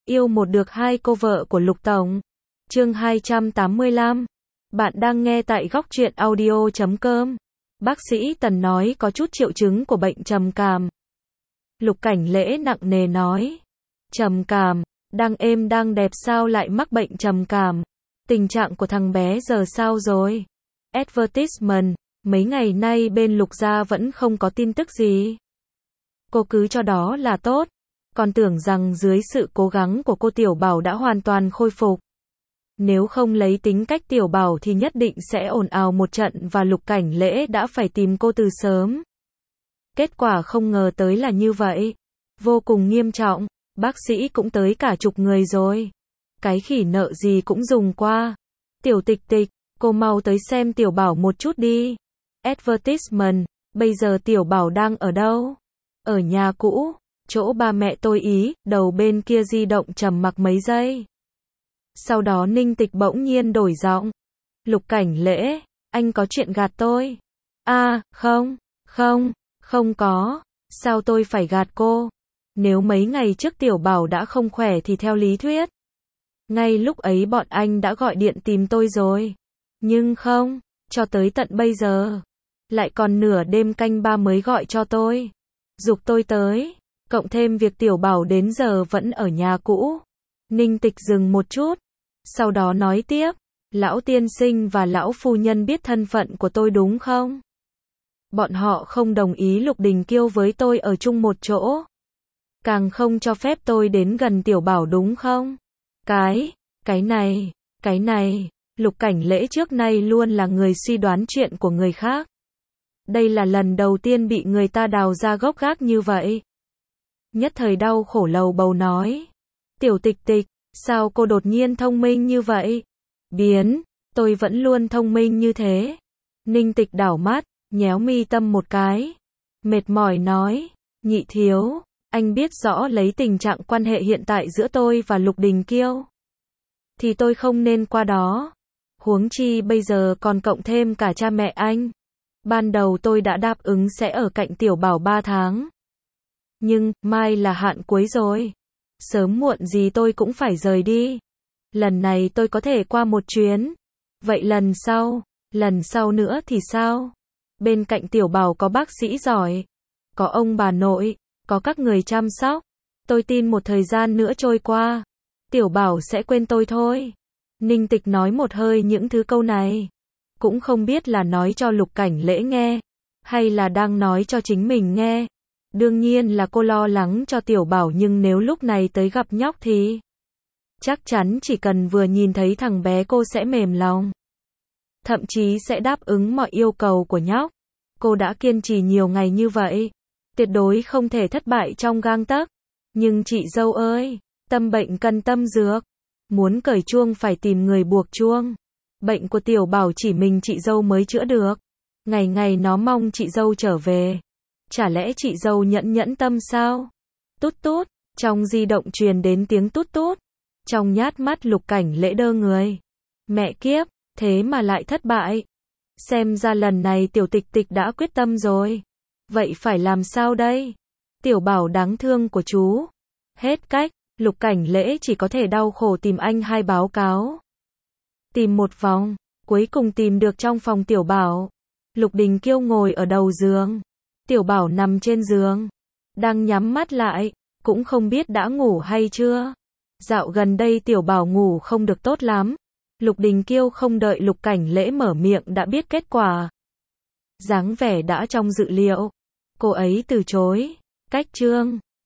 Yêu một được hai cô vợ của Lục Tổng. Chương 285. Bạn đang nghe tại góc truyện audio.com. Bác sĩ Tần nói có chút triệu chứng của bệnh trầm cảm. Lục Cảnh Lễ nặng nề nói. Trầm cảm, đang êm đang đẹp sao lại mắc bệnh trầm cảm? Tình trạng của thằng bé giờ sao rồi? Advertisement, mấy ngày nay bên Lục gia vẫn không có tin tức gì. Cô cứ cho đó là tốt. Còn tưởng rằng dưới sự cố gắng của cô Tiểu Bảo đã hoàn toàn khôi phục. Nếu không lấy tính cách Tiểu Bảo thì nhất định sẽ ồn ào một trận và Lục Cảnh Lễ đã phải tìm cô từ sớm. Kết quả không ngờ tới là như vậy. Vô cùng nghiêm trọng, bác sĩ cũng tới cả chục người rồi. Cái khỉ nợ gì cũng dùng qua. Tiểu Tịch Tịch, cô mau tới xem Tiểu Bảo một chút đi. Advertisement, bây giờ Tiểu Bảo đang ở đâu? Ở nhà cũ. Chỗ ba mẹ tôi ý, đầu bên kia di động trầm mặc mấy giây. Sau đó Ninh Tịch bỗng nhiên đổi giọng. Lục Cảnh Lễ, anh có chuyện gạt tôi. Không có. Sao tôi phải gạt cô? Nếu mấy ngày trước Tiểu Bảo đã không khỏe thì theo lý thuyết. Ngay lúc ấy bọn anh đã gọi điện tìm tôi rồi. Nhưng không, cho tới tận bây giờ. Lại còn nửa đêm canh ba mới gọi cho tôi. Giục tôi tới. Cộng thêm việc Tiểu Bảo đến giờ vẫn ở nhà cũ. Ninh Tịch dừng một chút. Sau đó nói tiếp. Lão tiên sinh và lão phu nhân biết thân phận của tôi đúng không? Bọn họ không đồng ý Lục Đình Kiêu với tôi ở chung một chỗ. Càng không cho phép tôi đến gần Tiểu Bảo đúng không? Cái này. Lục Cảnh Lễ trước nay luôn là người suy đoán chuyện của người khác. Đây là lần đầu tiên bị người ta đào ra gốc gác như vậy. Nhất thời đau khổ lầu bầu nói. Tiểu Tịch Tịch, sao cô đột nhiên thông minh như vậy? Tôi vẫn luôn thông minh như thế. Ninh Tịch đảo mắt, nhéo mi tâm một cái. Mệt mỏi nói. Nhị thiếu, anh biết rõ lấy tình trạng quan hệ hiện tại giữa tôi và Lục Đình Kiêu. Thì tôi không nên qua đó. Huống chi bây giờ còn cộng thêm cả cha mẹ anh. Ban đầu tôi đã đáp ứng sẽ ở cạnh Tiểu Bảo 3 tháng. Nhưng, mai là hạn cuối rồi. Sớm muộn gì tôi cũng phải rời đi. Lần này tôi có thể qua một chuyến. Vậy lần sau nữa thì sao? Bên cạnh Tiểu Bảo có bác sĩ giỏi. Có ông bà nội, có các người chăm sóc. Tôi tin một thời gian nữa trôi qua. Tiểu Bảo sẽ quên tôi thôi. Ninh Tịch nói một hơi những thứ câu này. Cũng không biết là nói cho Lục Cảnh Lễ nghe. Hay là đang nói cho chính mình nghe. Đương nhiên là cô lo lắng cho Tiểu Bảo nhưng nếu lúc này tới gặp nhóc thì chắc chắn chỉ cần vừa nhìn thấy thằng bé cô sẽ mềm lòng. Thậm chí sẽ đáp ứng mọi yêu cầu của nhóc. Cô đã kiên trì nhiều ngày như vậy. Tuyệt đối không thể thất bại trong gang tấc. Nhưng chị dâu ơi, tâm bệnh cần tâm dược. Muốn cởi chuông phải tìm người buộc chuông. Bệnh của Tiểu Bảo chỉ mình chị dâu mới chữa được. Ngày ngày nó mong chị dâu trở về. Chả lẽ chị dâu nhẫn tâm sao? Tút tút, trong di động truyền đến tiếng tút tút. Trong nhát mắt Lục Cảnh Lễ đơ người. Mẹ kiếp, thế mà lại thất bại. Xem ra lần này Tiểu Tịch Tịch đã quyết tâm rồi. Vậy phải làm sao đây? Tiểu Bảo đáng thương của chú. Hết cách, Lục Cảnh Lễ chỉ có thể đau khổ tìm anh hai báo cáo. Tìm một vòng, cuối cùng tìm được trong phòng Tiểu Bảo. Lục Đình Kiêu ngồi ở đầu giường. Tiểu Bảo nằm trên giường. Đang nhắm mắt lại, cũng không biết đã ngủ hay chưa. Dạo gần đây Tiểu Bảo ngủ không được tốt lắm. Lục Đình Kiêu không đợi Lục Cảnh Lễ mở miệng đã biết kết quả. Dáng vẻ đã trong dự liệu. Cô ấy từ chối. Cách chương